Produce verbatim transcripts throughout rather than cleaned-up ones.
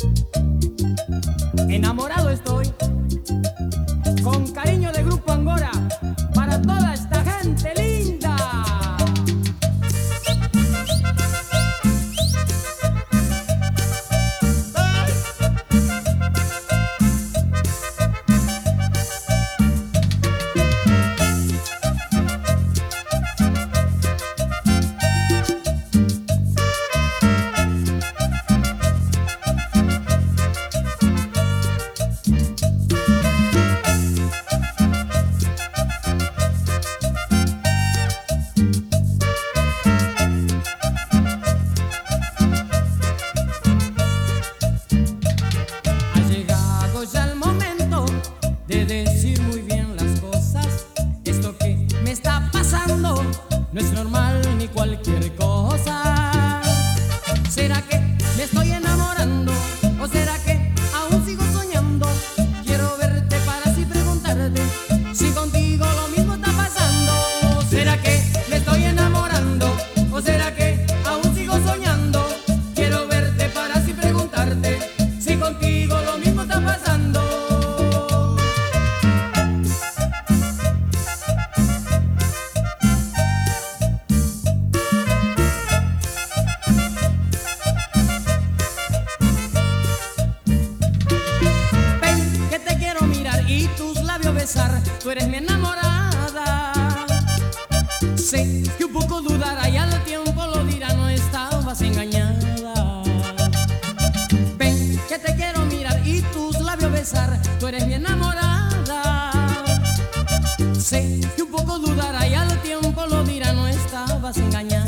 Enamorado estoy, con cariño de Grupo Angora, para toda esta gente linda. De decir muy bien las cosas, esto que me está pasando no es normal ni cualquier cosa. ¿Será que me estoy enamorando o será que aún sigo soñando? Quiero verte para así preguntarte si contigo lo mismo está pasando. ¿Será que me estoy enamorando o será que aún sigo soñando? Quiero verte para así preguntarte si contigo lo mismo está pasando. Y tus labios besar, tú eres mi enamorada. Sé que un poco dudará y al tiempo lo dirá, no estabas engañada. Ven que te quiero mirar y tus labios besar, tú eres mi enamorada. Sé que un poco dudará y al tiempo lo dirá, no estabas engañada.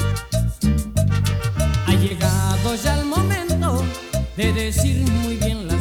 Ha llegado ya el momento de decir muy bien la